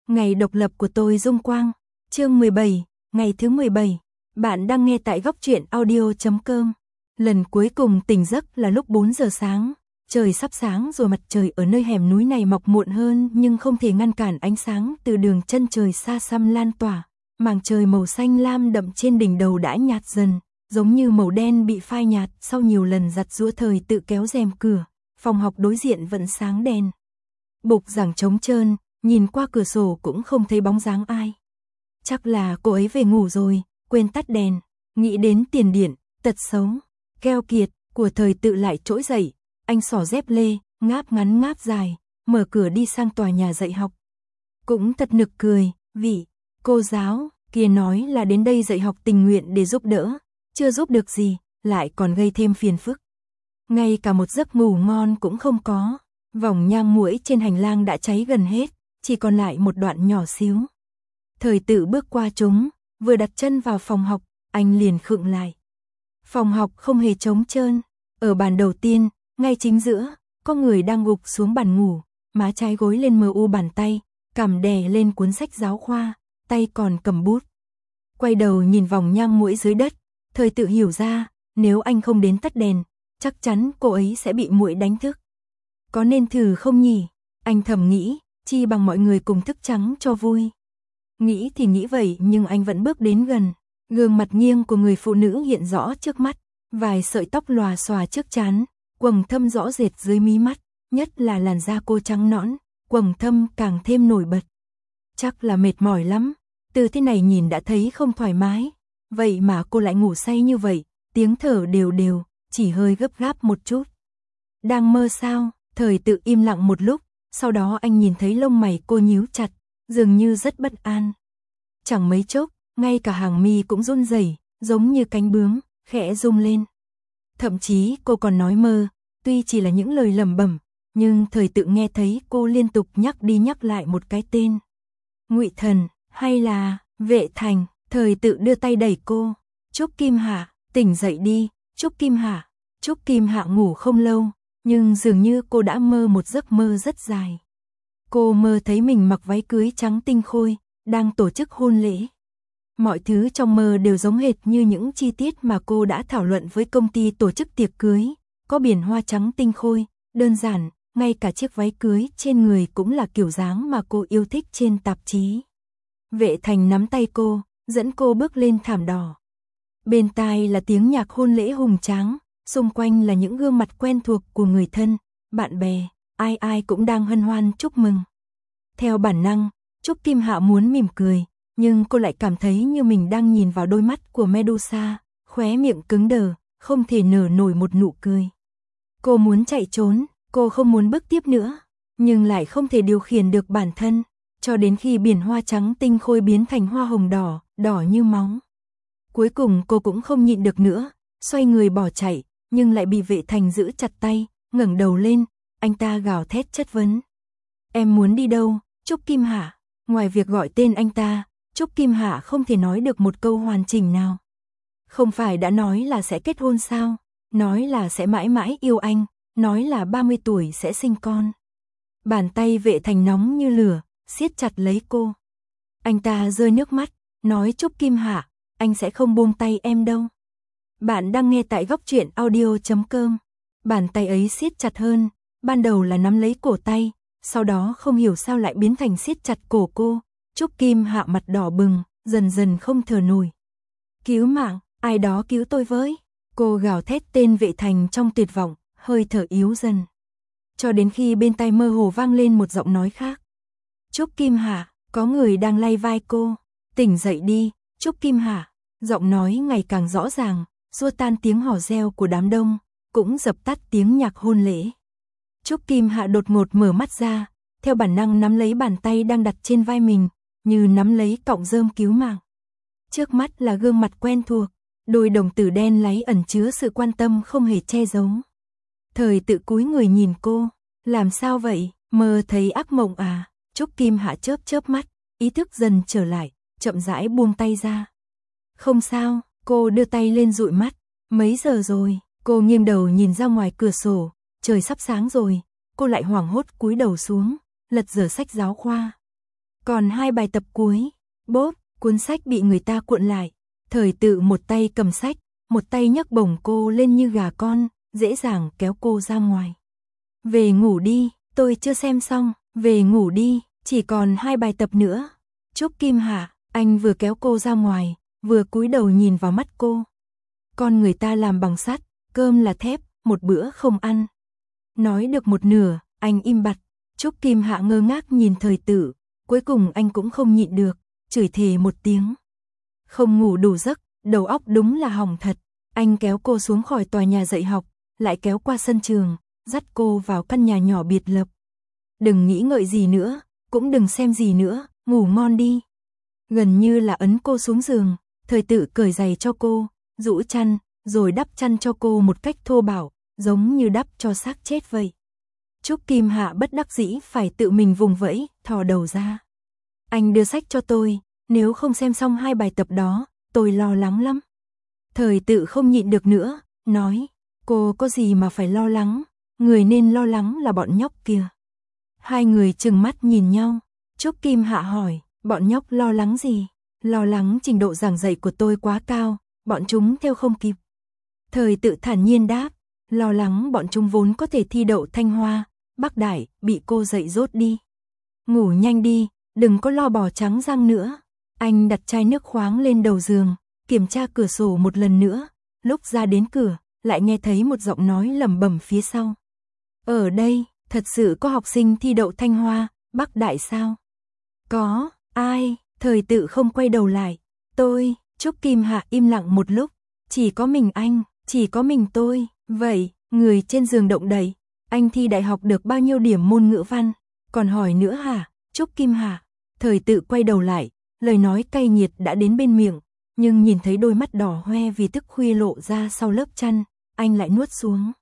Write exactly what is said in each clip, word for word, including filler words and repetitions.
Ngày độc lập của tôi Dung Quang, chương mười bảy, ngày thứ mười bảy. Bạn đang nghe tại góc truyện audio chấm com. Lần cuối cùng tỉnh giấc là lúc bốn giờ sáng, trời sắp sáng rồi, mặt trời ở nơi hẻm núi này mọc muộn hơn nhưng không thể ngăn cản ánh sáng từ đường chân trời xa xăm lan tỏa. Màng trời màu xanh lam đậm trên đỉnh đầu đã nhạt dần, giống như màu đen bị phai nhạt sau nhiều lần giặt giũa. Thời tự kéo rèm cửa, phòng học đối diện vẫn sáng đèn. Bục giảng trống trơn, nhìn qua cửa sổ cũng không thấy bóng dáng ai. Chắc là cô ấy về ngủ rồi, quên tắt đèn. Nghĩ đến tiền điện, tật xấu, keo kiệt của Thời tự lại trỗi dậy. Anh xỏ dép lê, ngáp ngắn ngáp dài, mở cửa đi sang tòa nhà dạy học. Cũng thật nực cười, vị cô giáo kia nói là đến đây dạy học tình nguyện để giúp đỡ, chưa giúp được gì, lại còn gây thêm phiền phức. Ngay cả một giấc ngủ ngon cũng không có. Vòng nhang muỗi trên hành lang đã cháy gần hết, chỉ còn lại một đoạn nhỏ xíu. Thời tự bước qua chúng, vừa đặt chân vào phòng học, anh liền khựng lại. Phòng học không hề trống trơn, ở bàn đầu tiên, ngay chính giữa, có người đang gục xuống bàn ngủ, má trái gối lên mờ u bàn tay, cằm đè lên cuốn sách giáo khoa, tay còn cầm bút. Quay đầu nhìn vòng nhang muỗi dưới đất, Thời tự hiểu ra, nếu anh không đến tắt đèn, chắc chắn cô ấy sẽ bị muỗi đánh thức. Có nên thử không nhỉ? Anh thầm nghĩ, chi bằng mọi người cùng thức trắng cho vui. Nghĩ thì nghĩ vậy nhưng anh vẫn bước đến gần. Gương mặt nghiêng của người phụ nữ hiện rõ trước mắt, vài sợi tóc lòa xòa trước trán, quầng thâm rõ rệt dưới mí mắt, nhất là làn da cô trắng nõn, quầng thâm càng thêm nổi bật. Chắc là mệt mỏi lắm, từ thế này nhìn đã thấy không thoải mái. Vậy mà cô lại ngủ say như vậy, tiếng thở đều đều, chỉ hơi gấp gáp một chút. Đang mơ sao? Thời tự im lặng một lúc, sau đó anh nhìn thấy lông mày cô nhíu chặt, dường như rất bất an. Chẳng mấy chốc, ngay cả hàng mi cũng run rẩy, giống như cánh bướm, khẽ rung lên. Thậm chí cô còn nói mơ, tuy chỉ là những lời lẩm bẩm, nhưng Thời tự nghe thấy cô liên tục nhắc đi nhắc lại một cái tên. Ngụy Thần, hay là Vệ Thành? Thời tự đưa tay đẩy cô. Trúc Kim Hạ, tỉnh dậy đi, Trúc Kim Hạ. Trúc Kim Hạ ngủ không lâu, nhưng dường như cô đã mơ một giấc mơ rất dài. Cô mơ thấy mình mặc váy cưới trắng tinh khôi, đang tổ chức hôn lễ. Mọi thứ trong mơ đều giống hệt như những chi tiết mà cô đã thảo luận với công ty tổ chức tiệc cưới. Có biển hoa trắng tinh khôi, đơn giản, ngay cả chiếc váy cưới trên người cũng là kiểu dáng mà cô yêu thích trên tạp chí. Vệ Thành nắm tay cô, dẫn cô bước lên thảm đỏ. Bên tai là tiếng nhạc hôn lễ hùng tráng, xung quanh là những gương mặt quen thuộc của người thân, bạn bè, ai ai cũng đang hân hoan chúc mừng. Theo bản năng, Trúc Kim Hạ muốn mỉm cười, nhưng cô lại cảm thấy như mình đang nhìn vào đôi mắt của Medusa, khóe miệng cứng đờ, không thể nở nổi một nụ cười. Cô muốn chạy trốn, cô không muốn bước tiếp nữa, nhưng lại không thể điều khiển được bản thân, cho đến khi biển hoa trắng tinh khôi biến thành hoa hồng đỏ, đỏ như máu. Cuối cùng cô cũng không nhịn được nữa, xoay người bỏ chạy, nhưng lại bị Vệ Thành giữ chặt tay, ngẩng đầu lên, anh ta gào thét chất vấn. Em muốn đi đâu, Trúc Kim Hạ? Ngoài việc gọi tên anh ta, Trúc Kim Hạ không thể nói được một câu hoàn chỉnh nào. Không phải đã nói là sẽ kết hôn sao? Nói là sẽ mãi mãi yêu anh, nói là ba mươi tuổi sẽ sinh con. Bàn tay Vệ Thành nóng như lửa, siết chặt lấy cô. Anh ta rơi nước mắt, nói Trúc Kim Hạ, anh sẽ không buông tay em đâu. Bạn đang nghe tại góc truyện audio chấm com. Bàn tay ấy siết chặt hơn, ban đầu là nắm lấy cổ tay, sau đó không hiểu sao lại biến thành siết chặt cổ cô. Trúc Kim Hạ mặt đỏ bừng, dần dần không thở nổi. Cứu mạng, ai đó cứu tôi với. Cô gào thét tên Vệ Thành trong tuyệt vọng, hơi thở yếu dần. Cho đến khi bên tai mơ hồ vang lên một giọng nói khác. Trúc Kim Hạ, có người đang lay vai cô. Tỉnh dậy đi, Trúc Kim Hạ. Giọng nói ngày càng rõ ràng, xua tan tiếng hò reo của đám đông, cũng dập tắt tiếng nhạc hôn lễ. Trúc Kim Hạ đột ngột mở mắt ra, theo bản năng nắm lấy bàn tay đang đặt trên vai mình, như nắm lấy cọng rơm cứu mạng. Trước mắt là gương mặt quen thuộc, đôi đồng tử đen láy ẩn chứa sự quan tâm không hề che giấu. Thời tự cúi người nhìn cô, làm sao vậy, mơ thấy ác mộng à? Trúc Kim Hạ chớp chớp mắt, ý thức dần trở lại, chậm rãi buông tay ra. Không sao, cô đưa tay lên dụi mắt. Mấy giờ rồi? Cô nghiêng đầu nhìn ra ngoài cửa sổ, trời sắp sáng rồi. Cô lại hoảng hốt cúi đầu xuống, lật dở sách giáo khoa. Còn hai bài tập cuối. Bốp, cuốn sách bị người ta cuộn lại. Thời Tự một tay cầm sách, một tay nhấc bổng cô lên như gà con, dễ dàng kéo cô ra ngoài. Về ngủ đi, tôi chưa xem xong, về ngủ đi, chỉ còn hai bài tập nữa. Trúc Kim Hạ, anh vừa kéo cô ra ngoài, vừa cúi đầu nhìn vào mắt cô. Con người ta làm bằng sắt, cơm là thép, một bữa không ăn. Nói được một nửa, anh im bặt. Trúc Kim Hạ ngơ ngác nhìn Thời Tự, cuối cùng anh cũng không nhịn được, chửi thề một tiếng. Không ngủ đủ giấc, đầu óc đúng là hỏng thật. Anh kéo cô xuống khỏi tòa nhà dạy học, lại kéo qua sân trường, dắt cô vào căn nhà nhỏ biệt lập. Đừng nghĩ ngợi gì nữa, cũng đừng xem gì nữa, ngủ ngon đi. Gần như là ấn cô xuống giường, Thời Tự cởi giày cho cô, rũ chăn, rồi đắp chăn cho cô một cách thô bạo, giống như đắp cho xác chết vậy. Trúc Kim Hạ bất đắc dĩ phải tự mình vùng vẫy, thò đầu ra. Anh đưa sách cho tôi, nếu không xem xong hai bài tập đó, tôi lo lắng lắm. Thời Tự không nhịn được nữa, nói, cô có gì mà phải lo lắng, người nên lo lắng là bọn nhóc kia. Hai người trừng mắt nhìn nhau, Trúc Kim Hạ hỏi, bọn nhóc lo lắng gì? Lo lắng trình độ giảng dạy của tôi quá cao, bọn chúng theo không kịp. Thời Tự thản nhiên đáp, lo lắng bọn chúng vốn có thể thi đậu Thanh Hoa, Bắc Đại, bị cô dạy dốt đi. Ngủ nhanh đi, đừng có lo bò trắng răng nữa. Anh đặt chai nước khoáng lên đầu giường, kiểm tra cửa sổ một lần nữa, lúc ra đến cửa, lại nghe thấy một giọng nói lẩm bẩm phía sau. Ở đây, thật sự có học sinh thi đậu Thanh Hoa, Bắc Đại sao? Có, ai? Thời Tự không quay đầu lại. Tôi, Trúc Kim Hạ im lặng một lúc, chỉ có mình anh, chỉ có mình tôi. Vậy, người trên giường động đậy, anh thi đại học được bao nhiêu điểm môn ngữ văn? Còn hỏi nữa hả? Trúc Kim Hạ. Thời Tự quay đầu lại, lời nói cay nghiệt đã đến bên miệng, nhưng nhìn thấy đôi mắt đỏ hoe vì thức khuya lộ ra sau lớp chăn, anh lại nuốt xuống.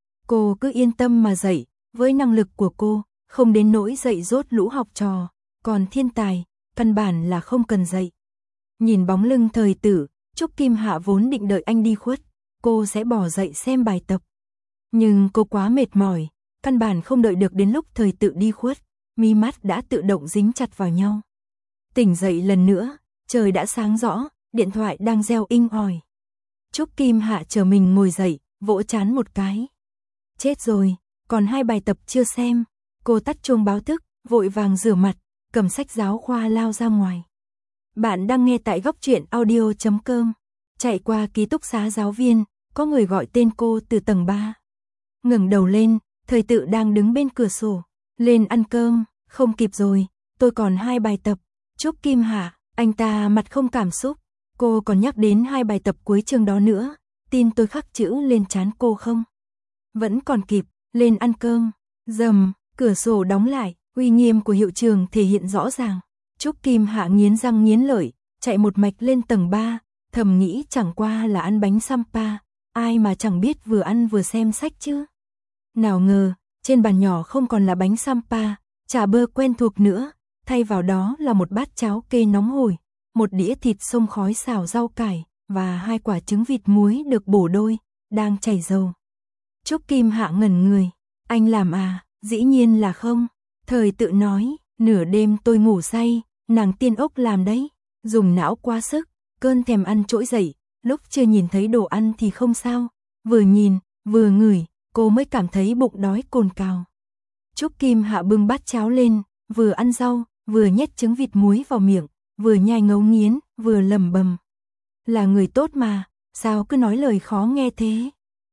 Cô cứ yên tâm mà dạy, với năng lực của cô, không đến nỗi dạy dốt lũ học trò, còn thiên tài, căn bản là không cần dạy. Nhìn bóng lưng Thời Tự, Trúc Kim Hạ vốn định đợi anh đi khuất, cô sẽ bỏ dậy xem bài tập. Nhưng cô quá mệt mỏi, căn bản không đợi được đến lúc Thời Tự đi khuất, mi mắt đã tự động dính chặt vào nhau. Tỉnh dậy lần nữa, trời đã sáng rõ, điện thoại đang reo inh ỏi. Trúc Kim Hạ chờ mình ngồi dậy, vỗ trán một cái. Chết rồi, còn hai bài tập chưa xem. Cô tắt chuông báo thức, vội vàng rửa mặt, cầm sách giáo khoa lao ra ngoài. Bạn đang nghe tại góc truyện audio chấm com. Chạy qua ký túc xá giáo viên, có người gọi tên cô từ tầng ba. Ngẩng đầu lên, Thời Tự đang đứng bên cửa sổ. Lên ăn cơm, không kịp rồi, tôi còn hai bài tập. Trúc Kim Hạ, anh ta mặt không cảm xúc. Cô còn nhắc đến hai bài tập cuối chương đó nữa, tin tôi khắc chữ lên trán cô không? Vẫn còn kịp, lên ăn cơm. Rầm, cửa sổ đóng lại, uy nghiêm của hiệu trường thể hiện rõ ràng. Trúc Kim Hạ nghiến răng nghiến lợi, chạy một mạch lên tầng ba, thầm nghĩ chẳng qua là ăn bánh Sampa, ai mà chẳng biết vừa ăn vừa xem sách chứ. Nào ngờ, trên bàn nhỏ không còn là bánh Sampa, chả bơ quen thuộc nữa, thay vào đó là một bát cháo kê nóng hổi, một đĩa thịt xông khói xào rau cải, và hai quả trứng vịt muối được bổ đôi, đang chảy dầu. Trúc Kim Hạ ngẩn người, anh làm à, dĩ nhiên là không. Thời Tự nói, nửa đêm tôi ngủ say, nàng tiên ốc làm đấy, dùng não quá sức, cơn thèm ăn trỗi dậy, lúc chưa nhìn thấy đồ ăn thì không sao, vừa nhìn, vừa ngửi, cô mới cảm thấy bụng đói cồn cào. Trúc Kim Hạ bưng bát cháo lên, vừa ăn rau, vừa nhét trứng vịt muối vào miệng, vừa nhai ngấu nghiến, vừa lẩm bẩm. Là người tốt mà, sao cứ nói lời khó nghe thế?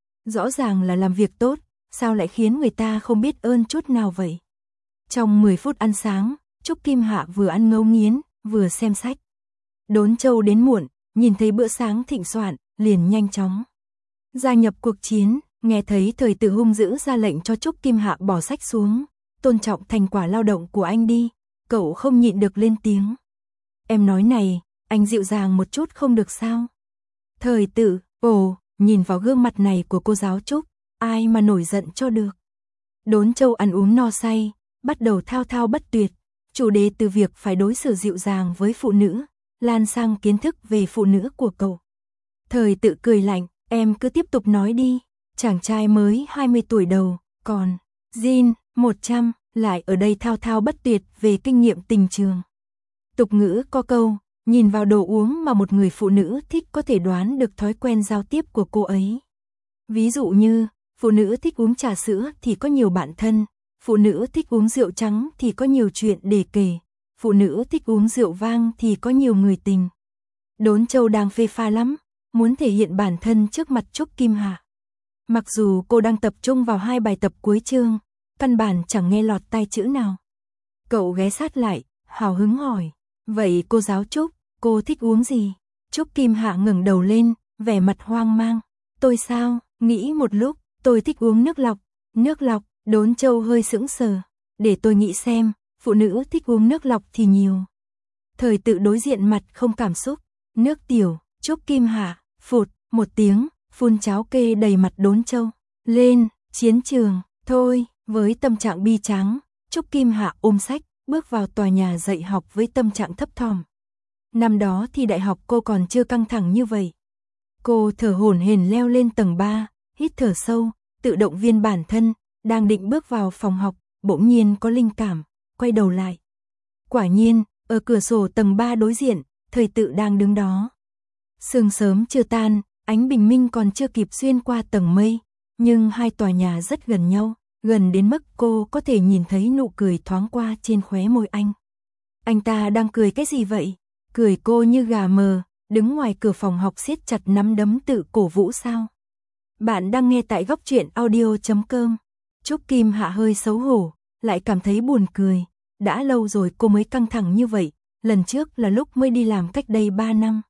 Rõ ràng là làm việc tốt, sao lại khiến người ta không biết ơn chút nào vậy? Trong mười phút ăn sáng, Trúc Kim Hạ vừa ăn ngấu nghiến, vừa xem sách. Đốn Châu đến muộn, nhìn thấy bữa sáng thịnh soạn, liền nhanh chóng gia nhập cuộc chiến, nghe thấy Thời Tự hung dữ ra lệnh cho Trúc Kim Hạ bỏ sách xuống, tôn trọng thành quả lao động của anh đi, cậu không nhịn được lên tiếng. Em nói này, anh dịu dàng một chút không được sao? Thời Tự, ồ, nhìn vào gương mặt này của cô giáo Trúc, ai mà nổi giận cho được. Đốn Châu ăn uống no say, bắt đầu thao thao bất tuyệt, chủ đề từ việc phải đối xử dịu dàng với phụ nữ, lan sang kiến thức về phụ nữ của cậu. Thời Tự cười lạnh, em cứ tiếp tục nói đi, chàng trai mới hai mươi tuổi đầu, còn Jin, một trăm, lại ở đây thao thao bất tuyệt về kinh nghiệm tình trường. Tục ngữ có câu, nhìn vào đồ uống mà một người phụ nữ thích có thể đoán được thói quen giao tiếp của cô ấy. Ví dụ như, phụ nữ thích uống trà sữa thì có nhiều bạn thân, phụ nữ thích uống rượu trắng thì có nhiều chuyện để kể, phụ nữ thích uống rượu vang thì có nhiều người tình. Đốn Châu đang phê pha lắm, muốn thể hiện bản thân trước mặt Trúc Kim Hạ. Mặc dù cô đang tập trung vào hai bài tập cuối chương, căn bản chẳng nghe lọt tai chữ nào. Cậu ghé sát lại, hào hứng hỏi, vậy cô giáo Trúc, cô thích uống gì? Trúc Kim Hạ ngẩng đầu lên, vẻ mặt hoang mang. Tôi sao, nghĩ một lúc, tôi thích uống nước lọc. Nước lọc, Đốn Châu hơi sững sờ. Để tôi nghĩ xem, phụ nữ thích uống nước lọc thì nhiều. Thời Tự đối diện mặt không cảm xúc. Nước tiểu, Trúc Kim Hạ, phụt, một tiếng, phun cháo kê đầy mặt Đốn Châu. Lên, chiến trường, thôi, với tâm trạng bi tráng, Trúc Kim Hạ ôm sách, bước vào tòa nhà dạy học với tâm trạng thấp thỏm. Năm đó thì đại học cô còn chưa căng thẳng như vậy. Cô thở hổn hển leo lên tầng ba, hít thở sâu, tự động viên bản thân, đang định bước vào phòng học, bỗng nhiên có linh cảm, quay đầu lại. Quả nhiên, ở cửa sổ tầng ba đối diện, Thời Tự đang đứng đó. Sương sớm chưa tan, ánh bình minh còn chưa kịp xuyên qua tầng mây, nhưng hai tòa nhà rất gần nhau, gần đến mức cô có thể nhìn thấy nụ cười thoáng qua trên khóe môi anh. Anh ta đang cười cái gì vậy? Cười cô như gà mờ, đứng ngoài cửa phòng học siết chặt nắm đấm tự cổ vũ sao? Bạn đang nghe tại góc truyện audio chấm com. Trúc Kim Hạ hơi xấu hổ, lại cảm thấy buồn cười. Đã lâu rồi cô mới căng thẳng như vậy, lần trước là lúc mới đi làm cách đây ba năm.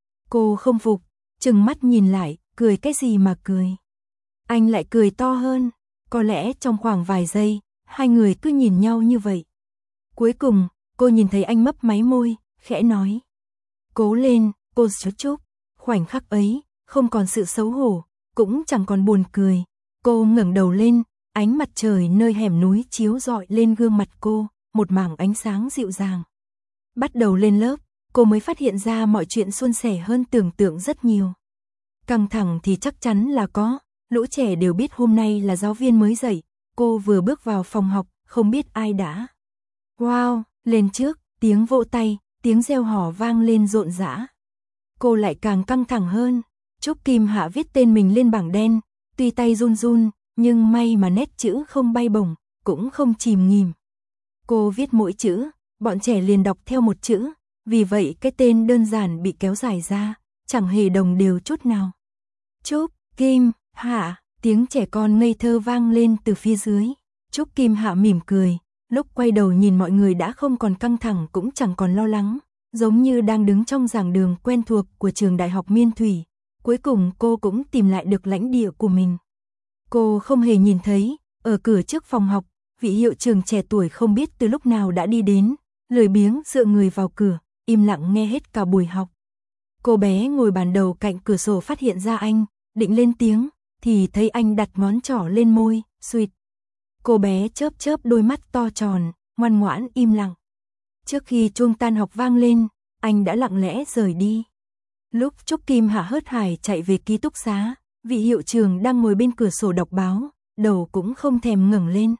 Cô không phục, trừng mắt nhìn lại, cười cái gì mà cười. Anh lại cười to hơn, có lẽ trong khoảng vài giây, hai người cứ nhìn nhau như vậy. Cuối cùng, cô nhìn thấy anh mấp máy môi, khẽ nói. Cố lên, cô Trúc. Khoảnh khắc ấy, không còn sự xấu hổ, cũng chẳng còn buồn cười. Cô ngẩng đầu lên, ánh mặt trời nơi hẻm núi chiếu rọi lên gương mặt cô, một mảng ánh sáng dịu dàng. Bắt đầu lên lớp, cô mới phát hiện ra mọi chuyện suôn sẻ hơn tưởng tượng rất nhiều. Căng thẳng thì chắc chắn là có, lũ trẻ đều biết hôm nay là giáo viên mới dạy, cô vừa bước vào phòng học, không biết ai đã. Wow, lên trước, tiếng vỗ tay, tiếng reo hò vang lên rộn rã. Cô lại càng căng thẳng hơn, Trúc Kim Hạ viết tên mình lên bảng đen, tuy tay run run, nhưng may mà nét chữ không bay bổng, cũng không chìm nghỉm. Cô viết mỗi chữ, bọn trẻ liền đọc theo một chữ, vì vậy cái tên đơn giản bị kéo dài ra, chẳng hề đồng đều chút nào. Trúc Kim Hạ, tiếng trẻ con ngây thơ vang lên từ phía dưới. Trúc Kim Hạ mỉm cười, lúc quay đầu nhìn mọi người đã không còn căng thẳng cũng chẳng còn lo lắng, giống như đang đứng trong giảng đường quen thuộc của trường đại học Miên Thủy. Cuối cùng cô cũng tìm lại được lãnh địa của mình. Cô không hề nhìn thấy, ở cửa trước phòng học, vị hiệu trưởng trẻ tuổi không biết từ lúc nào đã đi đến, lười biếng dựa người vào cửa, im lặng nghe hết cả buổi học. Cô bé ngồi bàn đầu cạnh cửa sổ phát hiện ra anh, định lên tiếng, thì thấy anh đặt ngón trỏ lên môi, suýt. Cô bé chớp chớp đôi mắt to tròn, ngoan ngoãn im lặng. Trước khi chuông tan học vang lên, anh đã lặng lẽ rời đi. Lúc Trúc Kim Hạ hớt hải chạy về ký túc xá, vị hiệu trưởng đang ngồi bên cửa sổ đọc báo, đầu cũng không thèm ngẩng lên.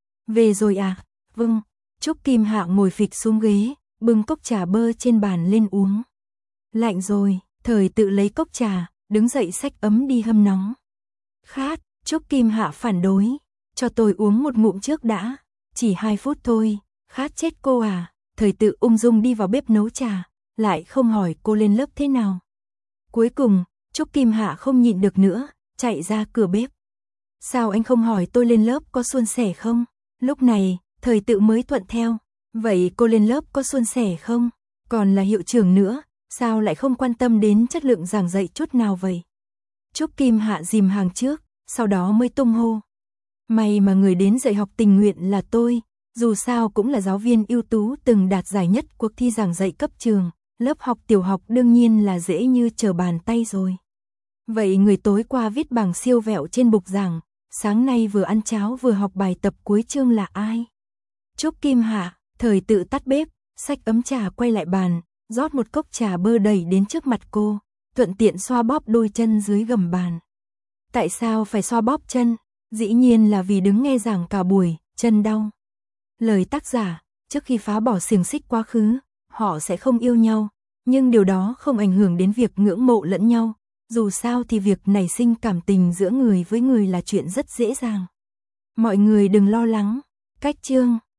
Về rồi à? Vâng. Trúc Kim Hạ ngồi phịch xuống ghế, bưng cốc trà bơ trên bàn lên uống. Lạnh rồi, Thời Tự lấy cốc trà, đứng dậy xách ấm đi hâm nóng. Khát, Trúc Kim Hạ phản đối. Cho tôi uống một ngụm trước đã. Chỉ hai phút thôi, khát chết cô à. Thời Tự ung dung đi vào bếp nấu trà, lại không hỏi cô lên lớp thế nào. Cuối cùng, Trúc Kim Hạ không nhịn được nữa, chạy ra cửa bếp. Sao anh không hỏi tôi lên lớp có suôn sẻ không? Lúc này, Thời Tự mới thuận theo. Vậy cô lên lớp có suôn sẻ không? Còn là hiệu trưởng nữa, sao lại không quan tâm đến chất lượng giảng dạy chút nào vậy? Trúc Kim Hạ dìm hàng trước, sau đó mới tung hô. May mà người đến dạy học tình nguyện là tôi, dù sao cũng là giáo viên ưu tú từng đạt giải nhất cuộc thi giảng dạy cấp trường, lớp học tiểu học đương nhiên là dễ như trở bàn tay rồi. Vậy người tối qua viết bảng siêu vẹo trên bục giảng, sáng nay vừa ăn cháo vừa học bài tập cuối chương là ai? Trúc Kim Hạ, Thời Tự tắt bếp, xách ấm trà quay lại bàn, rót một cốc trà bơ đẩy đến trước mặt cô, thuận tiện xoa bóp đôi chân dưới gầm bàn. Tại sao phải xoa bóp chân? Dĩ nhiên là vì đứng nghe giảng cả buổi, chân đau. Lời tác giả, trước khi phá bỏ xiềng xích quá khứ, họ sẽ không yêu nhau, nhưng điều đó không ảnh hưởng đến việc ngưỡng mộ lẫn nhau. Dù sao thì việc nảy sinh cảm tình giữa người với người là chuyện rất dễ dàng. Mọi người đừng lo lắng. Cách chương